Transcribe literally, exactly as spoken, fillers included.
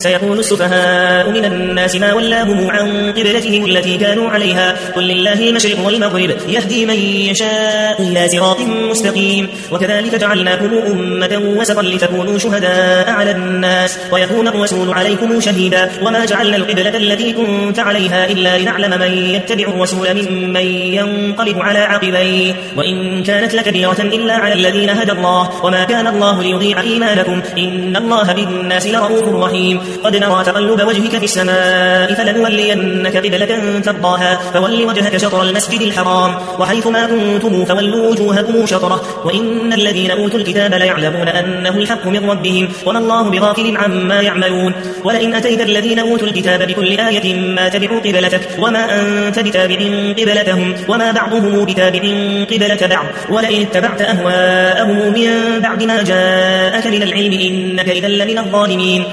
سيقول السفهاء من الناس ما ولاهم عن قبلتهم التي كانوا عليها قل لله المشرق والمغرب يهدي من يشاء إلى صراط مستقيم وكذلك جعلناكم أمة وسطا لتكونوا شهداء على الناس ويكون الرسول عليكم شهيدا وما جعلنا القبلة التي كنت عليها إلا لنعلم من يتبع الرسول ممن ينقلب على عقبيه وإن كانت لكبيرة إلا على الذين هدى الله وما كان الله ليضيع إيمانكم إن الله بالناس لرؤوف رحيم قد نرى تقلب وجهك في السماء فلنولينك قبلة ترضاها فول وجهك شطر المسجد الحرام وحيث ما كنتم فولوا وجوهكم شطره وإن الذين أوتوا الكتاب ليعلمون أنه الحق من ربهم وما الله بغافل عما يعملون ولئن أتيت الذين أوتوا الكتاب بكل آية ما تبعوا قبلتك وما أنت بتابع قبلتهم وما بعضهم بتابع قبلة بعض ولئن اتبعت أهواءهم من بعد ما جاءك من العلم إنك إذا لمن الظالمين